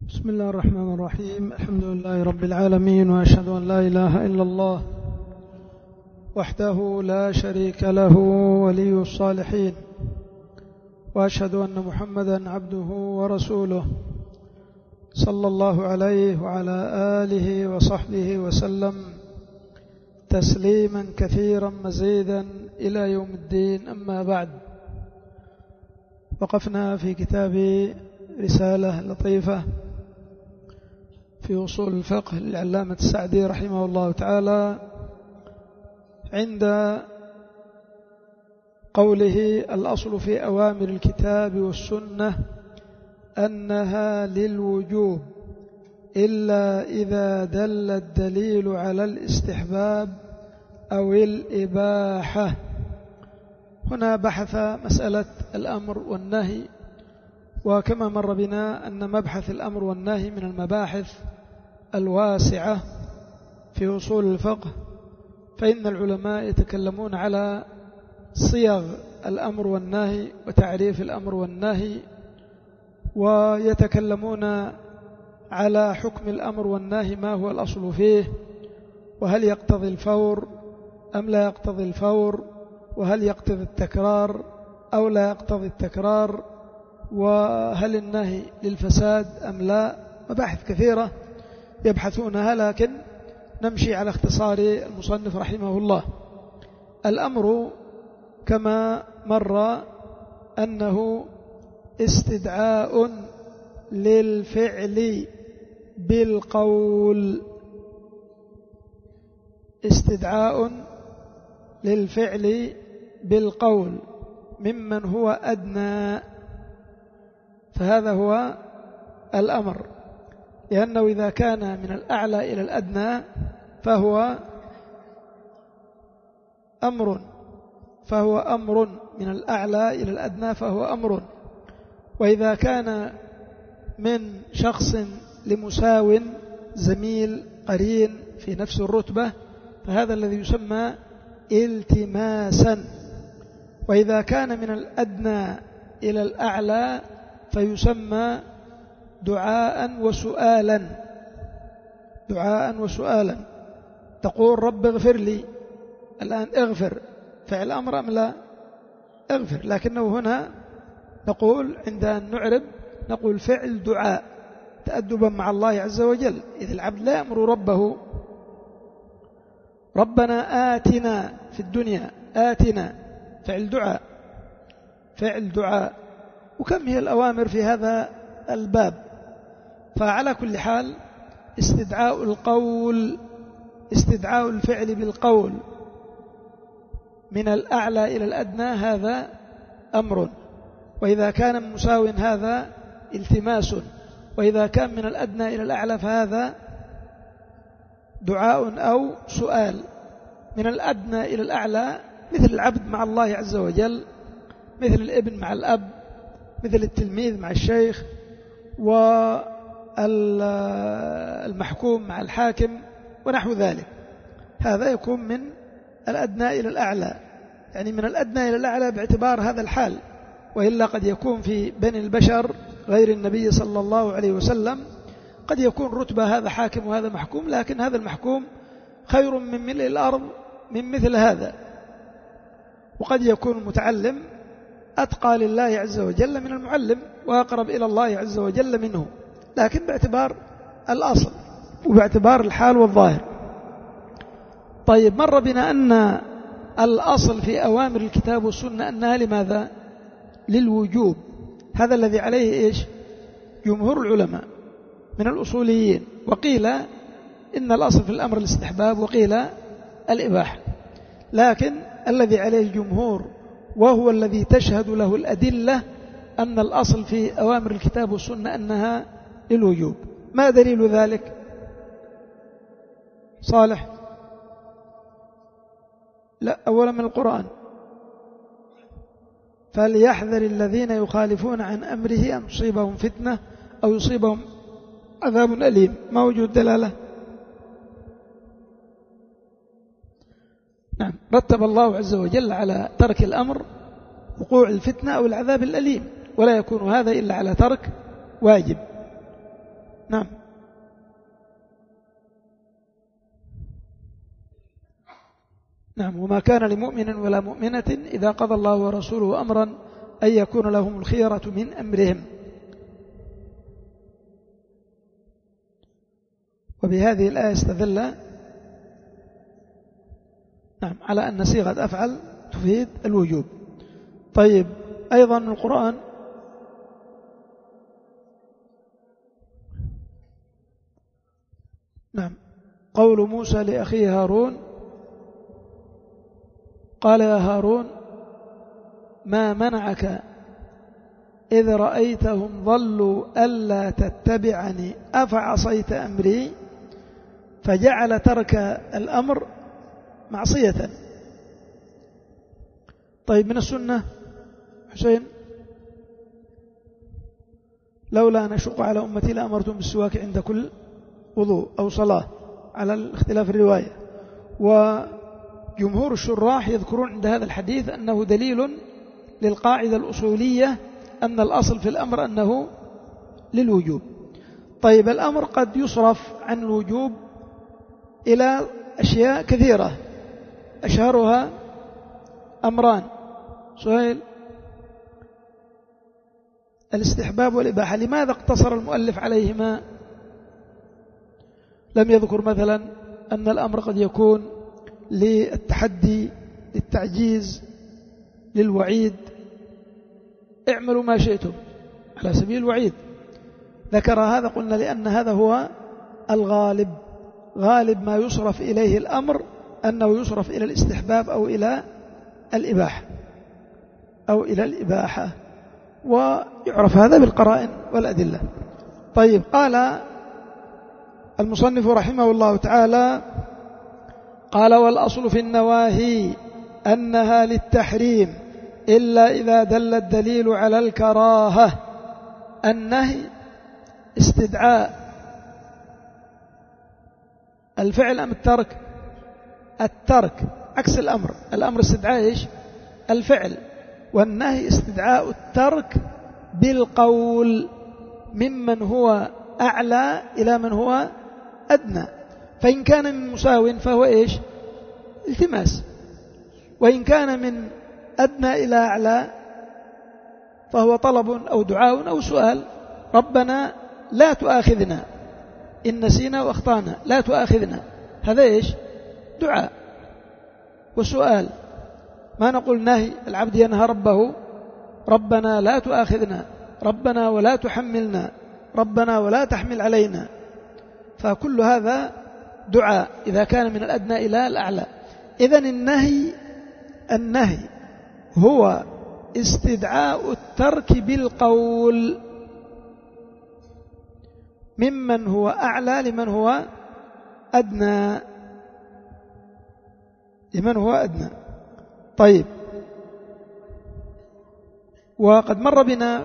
بسم الله الرحمن الرحيم. الحمد لله رب العالمين، وأشهد أن لا إله إلا الله وحده لا شريك له ولي الصالحين، وأشهد أن محمدا عبده ورسوله صلى الله عليه وعلى آله وصحبه وسلم تسليما كثيرا مزيدا إلى يوم الدين. أما بعد، وقفنا في كتاب رسالة لطيفة في أصول الفقه للعلامة السعدي رحمه الله تعالى عند قوله: الأصل في أوامر الكتاب والسنة أنها للوجوب إلا إذا دل الدليل على الاستحباب أو الإباحة. هنا بحث مسألة الأمر والنهي، وكما مر بنا أن مبحث الأمر والنهي من المباحث الواسعة في أصول الفقه، فإن العلماء يتكلمون على صيغ الأمر والنهي وتعريف الأمر والنهي، ويتكلمون على حكم الأمر والنهي، ما هو الأصل فيه، وهل يقتضي الفور أم لا يقتضي الفور، وهل يقتضي التكرار أو لا يقتضي التكرار، وهل النهي للفساد أم لا. مباحث كثيرة يبحثونها، لكن نمشي على اختصار المصنف رحمه الله. الأمر كما مر أنه استدعاء للفعل بالقول، استدعاء للفعل بالقول ممن هو أدنى، فهذا هو الأمر، لأنه إذا كان من الأعلى إلى الأدنى فهو أمر من الأعلى إلى الأدنى فهو أمر. وإذا كان من شخص لمساو زميل قرين في نفس الرتبة فهذا الذي يسمى التماسا. وإذا كان من الأدنى إلى الأعلى فيسمى دعاء وسؤالا. تقول: رب اغفر لي. الآن اغفر فعل أمر أم لا؟ اغفر، لكنه هنا نقول عند أن نعرب نقول فعل دعاء تأدبا مع الله عز وجل، إذ العبد لا يأمر ربه ربنا آتنا في الدنيا، آتنا فعل دعاء. وكم هي الأوامر في هذا الباب. فعلى كل حال استدعاء الفعل بالقول من الأعلى إلى الأدنى هذا أمر، وإذا كان من مساو هذا التماس، وإذا كان من الأدنى إلى الأعلى فهذا دعاء أو سؤال. من الأدنى إلى الأعلى مثل العبد مع الله عز وجل، مثل الابن مع الأب، مثل التلميذ مع الشيخ، والمحكوم مع الحاكم ونحو ذلك. هذا يكون من الأدنى إلى الأعلى، يعني من الأدنى إلى الأعلى باعتبار هذا الحال، وإلا قد يكون في بني البشر غير النبي صلى الله عليه وسلم قد يكون رتبة هذا حاكم وهذا محكوم، لكن هذا المحكوم خير من ملء الأرض من مثل هذا. وقد يكون المتعلم أتقى لله عز وجل من المعلم، وأقرب إلى الله عز وجل منه، لكن باعتبار الأصل وباعتبار الحال والظاهر. طيب، مر بنا أن الأصل في أوامر الكتاب والسنة أنها لماذا؟ للوجوب. هذا الذي عليه إيش؟ جمهور العلماء من الأصوليين، وقيل إن الأصل في الأمر الاستحباب، وقيل الإباحة، لكن الذي عليه الجمهور وهو الذي تشهد له الأدلة أن الأصل في أوامر الكتاب والسنة أنها للوجوب. ما دليل ذلك؟ صالح؟ لا، أولا من القرآن: فليحذر الذين يخالفون عن أمره أن تصيبهم فتنة أو يصيبهم عذاب أليم. ما وجود دلالة؟ نعم، رتب الله عز وجل على ترك الأمر وقوع الفتنة أو العذاب الأليم، ولا يكون هذا إلا على ترك واجب. نعم. نعم. وما كان لمؤمن ولا مؤمنة إذا قضى الله ورسوله أمرا أن يكون لهم الخيرة من أمرهم. وبهذه الآية استدل نعم على أن صيغة أفعل تفيد الوجوب. طيب، أيضا من القرآن نعم قول موسى لأخيه هارون قال يا هارون ما منعك إذ رأيتهم ضلوا ألا تتبعني أفعصيت أمري، فجعل ترك الأمر معصية. طيب، من السنة حسين لولا أن أشق على أمتي لأمرتم بالسواك عند كل وضوء أو صلاة على الاختلاف الرواية. وجمهور الشراح يذكرون عند هذا الحديث أنه دليل للقاعدة الأصولية أن الأصل في الأمر أنه للوجوب. طيب، الأمر قد يصرف عن الوجوب إلى أشياء كثيرة، أشهرها أمران سؤال الاستحباب والإباحة. لماذا اقتصر المؤلف عليهما؟ لم يذكر مثلا أن الأمر قد يكون للتحدي، للتعجيز، للوعيد، اعملوا ما شئتم على سبيل الوعيد. ذكر هذا، قلنا لأن هذا هو الغالب، غالب ما يصرف إليه الأمر أنه يصرف إلى الاستحباب أو إلى الإباحة ويعرف هذا بالقرائن والأدلة. طيب، قال المصنف رحمه الله تعالى قال والأصل في النواهي أنها للتحريم إلا إذا دل الدليل على الكراهة. النهي استدعاء الفعل أم الترك؟ الترك عكس الأمر. الأمر استدعاء إيش؟ الفعل، والنهي استدعاء الترك بالقول ممن هو أعلى إلى من هو أدنى. فإن كان من مساو فهو إيش؟ التماس، وإن كان من أدنى إلى أعلى فهو طلب أو دعاء أو سؤال. ربنا لا تؤاخذنا إن نسينا وأخطأنا، لا تؤاخذنا، هذا إيش؟ دعاء وسؤال. ما نقول نهي، العبد ينهى ربه ربنا لا تؤاخذنا، ربنا ولا تحملنا، ربنا ولا تحمل علينا. فكل هذا دعاء إذا كان من الأدنى إلى الأعلى. إذن النهي هو استدعاء الترك بالقول ممن هو أعلى لمن هو أدنى، طيب، وقد مر بنا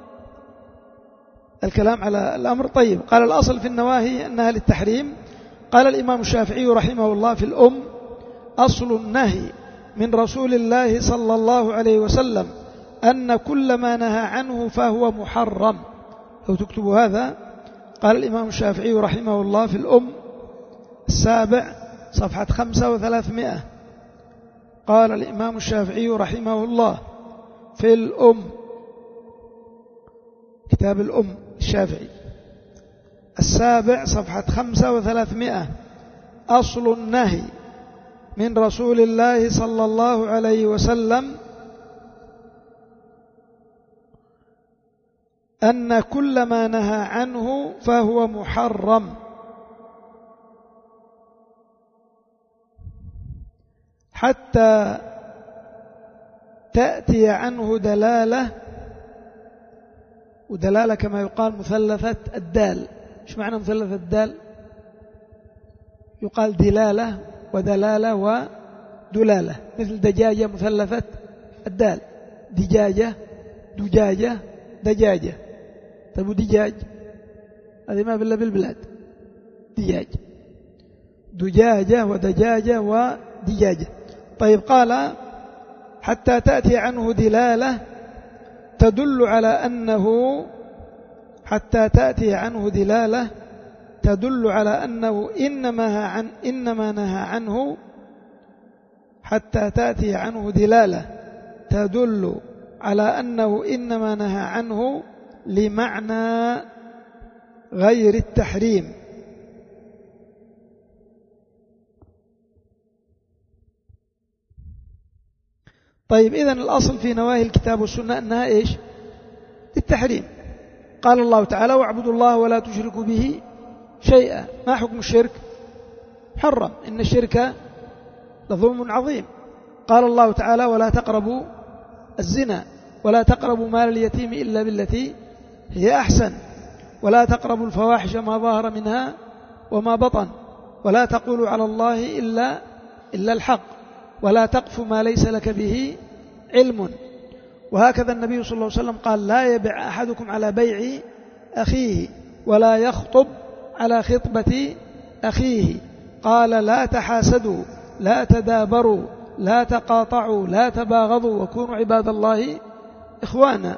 الكلام على الأمر. طيب، قال الأصل في النواهي أنها للتحريم. قال الإمام الشافعي رحمه الله في الأم أصل النهي من رسول الله صلى الله عليه وسلم أن كل ما نهى عنه فهو محرم. لو تكتبوا هذا، قال الإمام الشافعي رحمه الله في الأم 7 صفحة 500. قال الإمام الشافعي رحمه الله في الأم، كتاب الأم الشافعي 7 صفحة 500 أصل النهي من رسول الله صلى الله عليه وسلم أن كل ما نهى عنه فهو محرم حتى تأتي عنه دلالة، ودلالة كما يقال مثلثة الدال. إيش معنى مثلثة الدال؟ يقال دلالة ودلالة ودلالة، مثل دجاجة مثلثة الدال، دجاجة، دجاجة، دجاجة. طيب، ودجاج هذه ما بالله بالبلاد، دجاج، دجاجة ودجاجة ودجاجة. طيب، قال حتى تأتي عنه دلالة تدل على أنه، حتى تأتي عنه دلالة تدل على أنه إنما نهى عنه حتى تأتي عنه دلالة تدل على أنه إنما نهى عنه لمعنى غير التحريم. طيب إذن الأصل في نواهي الكتاب والسنة أنها إيش؟ للتحريم. قال الله تعالى واعبدوا الله ولا تشركوا به شيئا. ما حكم الشرك؟ حرم، إن الشرك لظلم عظيم. قال الله تعالى ولا تقربوا الزنا ولا تقربوا مال اليتيم إلا بالتي هي أحسن ولا تقربوا الفواحش ما ظهر منها وما بطن ولا تقولوا على الله إلا الحق ولا تقف ما ليس لك به علم. وهكذا النبي صلى الله عليه وسلم قال لا يبع أحدكم على بيع أخيه ولا يخطب على خطبة أخيه. قال لا تحاسدوا لا تدابروا لا تقاطعوا لا تباغضوا وكونوا عباد الله إخوانا.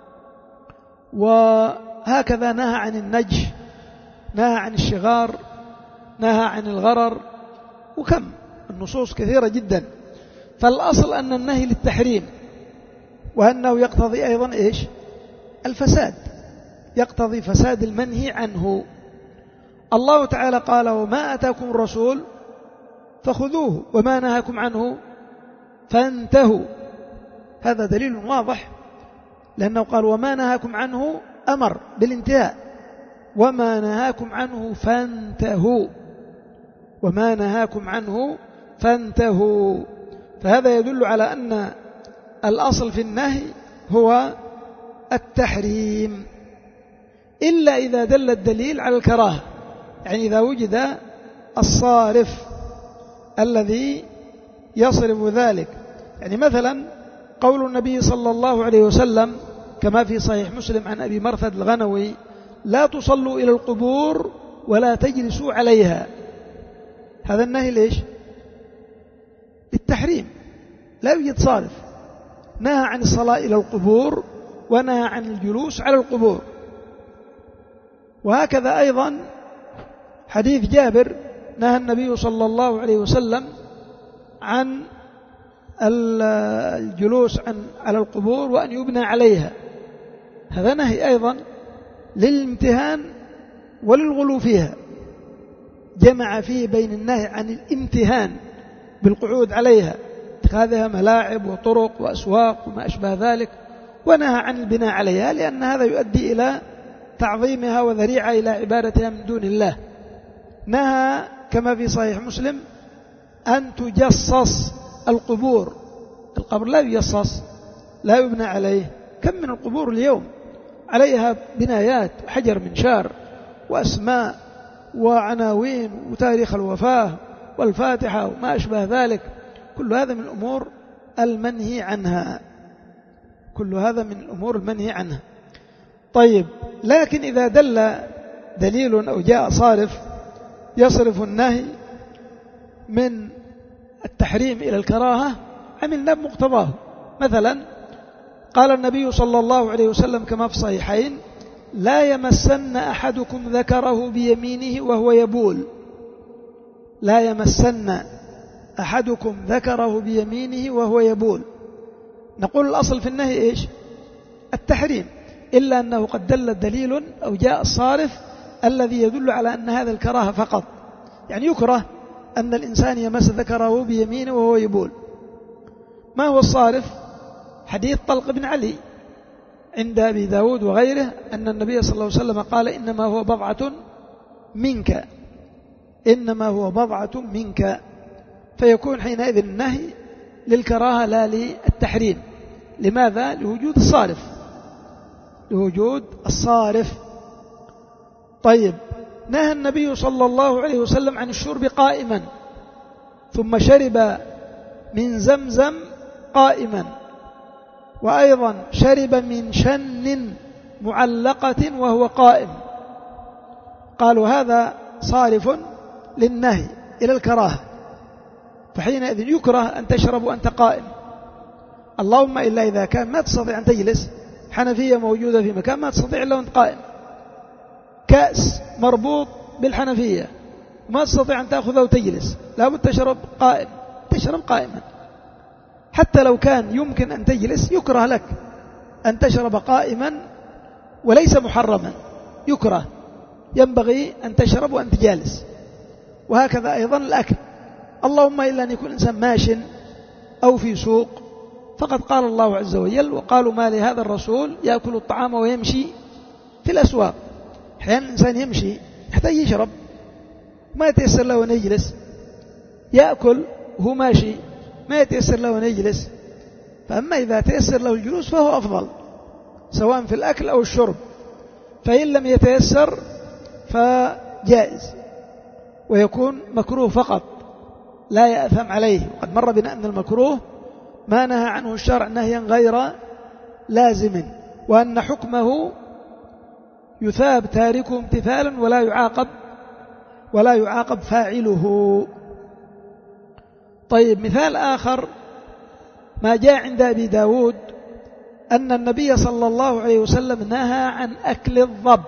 وهكذا نهى عن النجش، نهى عن الشغار، نهى عن الغرر، وكم النصوص كثيرة جدا. فالأصل أن النهي للتحريم، وأنه يقتضي أيضا إيش؟ الفساد، يقتضي فساد المنهي عنه. الله تعالى قال وما أتاكم الرسول فخذوه وما نهاكم عنه فانتهوا. هذا دليل واضح، لأنه قال وما نهاكم عنه أمر بالانتهاء، وما نهاكم عنه فانتهوا، وما نهاكم عنه فانتهوا. فهذا يدل على أن الأصل في النهي هو التحريم، إلا إذا دل الدليل على الكراهة، يعني إذا وجد الصارف الذي يصرف ذلك. يعني مثلا قول النبي صلى الله عليه وسلم كما في صحيح مسلم عن أبي مرثد الغنوي لا تصلوا إلى القبور ولا تجلسوا عليها. هذا النهي ليش؟ للتحريم، لا يوجد صارف. نهى عن الصلاة إلى القبور ونهى عن الجلوس على القبور. وهكذا أيضا حديث جابر نهى النبي صلى الله عليه وسلم عن الجلوس على القبور وأن يبنى عليها. هذا نهي أيضا للامتهان وللغلو فيها، جمع فيه بين النهي عن الامتهان بالقعود عليها اتخاذها ملاعب وطرق وأسواق وما أشبه ذلك، ونهى عن البناء عليها لأن هذا يؤدي إلى تعظيمها وذريعة إلى عبادتها من دون الله. نهى كما في صحيح مسلم أن تجصص القبور. القبر لا يجصص، لا يبنى عليه. كم من القبور اليوم عليها بنايات وحجر منشار وأسماء وعناوين وتاريخ الوفاة والفاتحة وما أشبه ذلك. كل هذا من الأمور المنهي عنها، كل هذا من الأمور المنهي عنها. طيب، لكن إذا دل دليل أو جاء صارف يصرف النهي من التحريم إلى الكراهة عملنا بمقتضاه. مثلا قال النبي صلى الله عليه وسلم كما في الصحيحين لا يمسن أحدكم ذكره بيمينه وهو يبول. لا يمسن أحدكم ذكره بيمينه وهو يبول. نقول الأصل في النهي إيش؟ التحريم، إلا أنه قد دل دليل أو جاء الصارف الذي يدل على أن هذا الكراهة فقط. يعني يكره أن الإنسان يمس ذكره بيمينه وهو يبول. ما هو الصارف؟ حديث طلق بن علي عند أبي داود وغيره أن النبي صلى الله عليه وسلم قال إنما هو بضعة منك، إنما هو بضعة منك. فيكون حينئذ النهي للكراهة لا للتحريم. لماذا؟ لوجود الصارف، لوجود الصارف. طيب، نهى النبي صلى الله عليه وسلم عن الشرب قائما، ثم شرب من زمزم قائما، وأيضا شرب من شن معلقة وهو قائم. قالوا هذا صارف للنهي إلى الكراهة، فحينئذ يكره أن تشرب وأنت قائم. اللهم إلا إذا كان ما تستطيع أن تجلس، حنفية موجودة في مكان ما تستطيع إلا وأنت قائم، كأس مربوط بالحنفية وما تستطيع أن تأخذه وتجلس، لا بد تشرب قائما. حتى لو كان يمكن أن تجلس يكره لك أن تشرب قائما وليس محرما، يكره، ينبغي أن تشرب وأنت جالس. وهكذا أيضا الأكل، اللهم إلا أن يكون الإنسان ماش أو في سوق، فقد قال الله عز وجل: وقالوا ما لهذا الرسول يأكل الطعام ويمشي في الأسواق. أحيانا الإنسان يمشي يحتاج يشرب، ما يتيسر له أن يجلس، يأكل وهو ماشي ما يتيسر له أن يجلس. فأما إذا تيسر له الجلوس فهو أفضل، سواء في الأكل أو الشرب. فإن لم يتيسر فجائز، ويكون مكروه فقط لا يأثم عليه. وقد مر بنا أن المكروه ما نهى عنه الشرع نهيا غير لازم، وأن حكمه يثاب تاركه امتثالا ولا يعاقب فاعله. طيب، مثال آخر ما جاء عند أبي داود أن النبي صلى الله عليه وسلم نهى عن أكل الضب،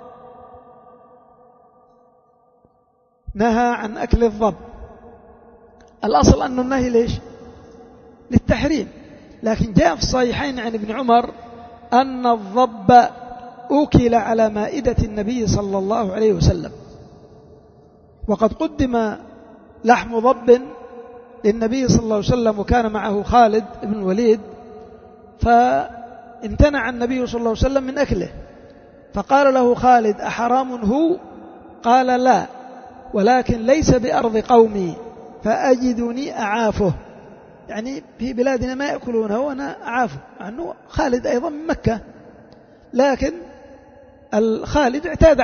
نهى عن أكل الضب. الأصل أن النهي ليش؟ للتحريم، لكن جاء في الصحيحين عن ابن عمر أن الضب أكل على مائدة النبي صلى الله عليه وسلم، وقد قدم لحم ضب للنبي صلى الله عليه وسلم وكان معه خالد بن الوليد، فامتنع النبي صلى الله عليه وسلم من أكله، فقال له خالد: أحرام هو؟ قال: لا، ولكن ليس بأرض قومي فأجدني أعافه. يعني في بلادنا ما يأكلونه وأنا أعافه، عنه خالد أيضا من مكة، لكن الخالد اعتاد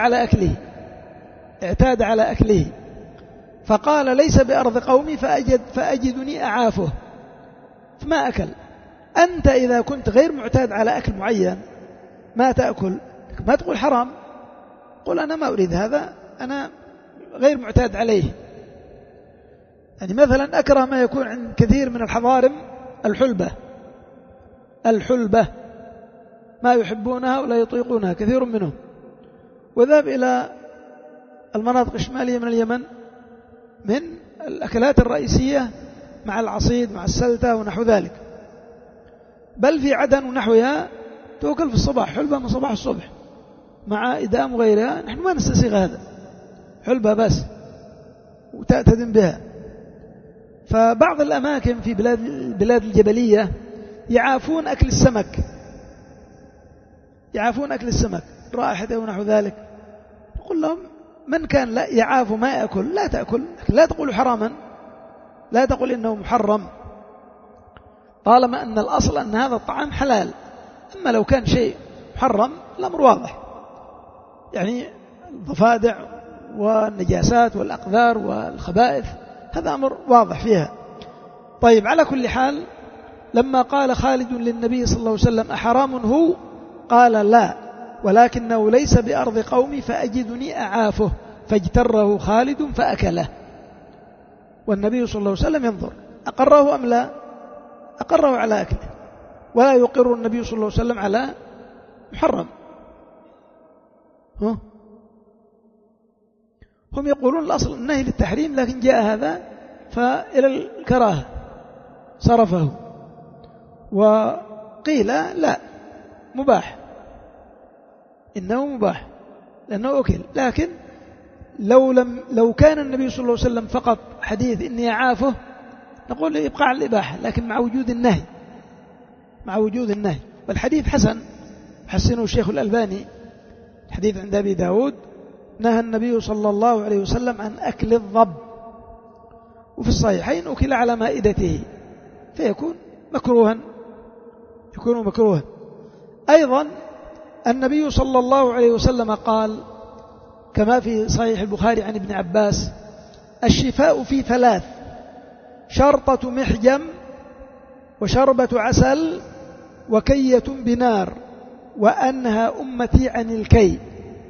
على أكله، فقال: ليس بأرض قومي فأجدني أعافه، فما أكل. أنت إذا كنت غير معتاد على أكل معين ما تأكل، ما تقول حرام، قل أنا ما أريد هذا، أنا غير معتاد عليه. يعني مثلا أكره ما يكون عند كثير من الحضارم الحلبة ما يحبونها ولا يطيقونها كثير منهم، وذهب إلى المناطق الشمالية من اليمن من الأكلات الرئيسية مع العصيد مع السلتة ونحو ذلك، بل في عدن ونحوها تؤكل في الصباح، حلبة من صباح الصبح مع إدام وغيرها. نحن ما نستسيغ هذا، حلبة بس وتأتدم بها. فبعض الأماكن في البلاد الجبلية يعافون أكل السمك رائحته ونحو ذلك. نقول لهم: من كان لا يعاف ما يأكل لا تأكل، لا تقول حراما، لا تقول إنه محرم، طالما أن الأصل أن هذا الطعام حلال. أما لو كان شيء محرم الأمر واضح، يعني الضفادع والنجاسات والأقذار والخبائث هذا أمر واضح فيها. طيب، على كل حال لما قال خالد للنبي صلى الله عليه وسلم: أحرام هو؟ قال: لا، ولكنه ليس بأرض قومي فأجدني أعافه، فاجتره خالد فأكله. والنبي صلى الله عليه وسلم ينظر أقره أم لا، أقره على أكله، ولا يقر النبي صلى الله عليه وسلم على محرم. هم يقولون الأصل النهي للتحريم، لكن جاء هذا فإلى الكراهة صرفه، وقيل لا، مباح، إنه مباح لأنه أكل. لكن لو كان النبي صلى الله عليه وسلم فقط حديث إني أعافه نقول يبقى على الإباحة، لكن مع وجود النهي. والحديث حسنه الشيخ الألباني، الحديث عند أبي داود: نهى النبي صلى الله عليه وسلم عن أكل الضب، وفي الصحيحين أكل على مائدته، فيكون مكروها. أيضا النبي صلى الله عليه وسلم قال كما في صحيح البخاري عن ابن عباس: الشفاء في 3: شرطة محجم، وشربة عسل، وكية بنار، وأنهى أمتي عن الكي.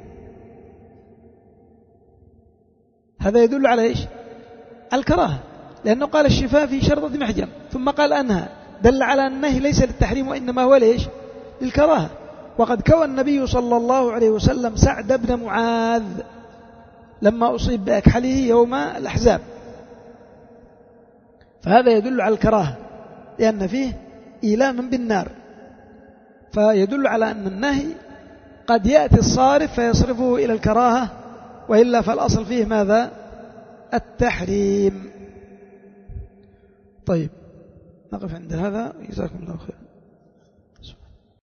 هذا يدل على إيش؟ على الكراهة، لأنه قال الشفاء في شرطة محجم ثم قال أنهى، دل على النهي ليس للتحريم وإنما هو ليش؟ للكراهة. وقد كوى النبي صلى الله عليه وسلم سعد بن معاذ لما أصيب بأكحله يوم الأحزاب، فهذا يدل على الكراهة لأن فيه إيلاما بالنار، فيدل على أن النهي قد يأتي الصارف فيصرفه إلى الكراهة، وإلا فالأصل فيه ماذا؟ التحريم. طيب نقف عند هذا، جزاكم الله خير.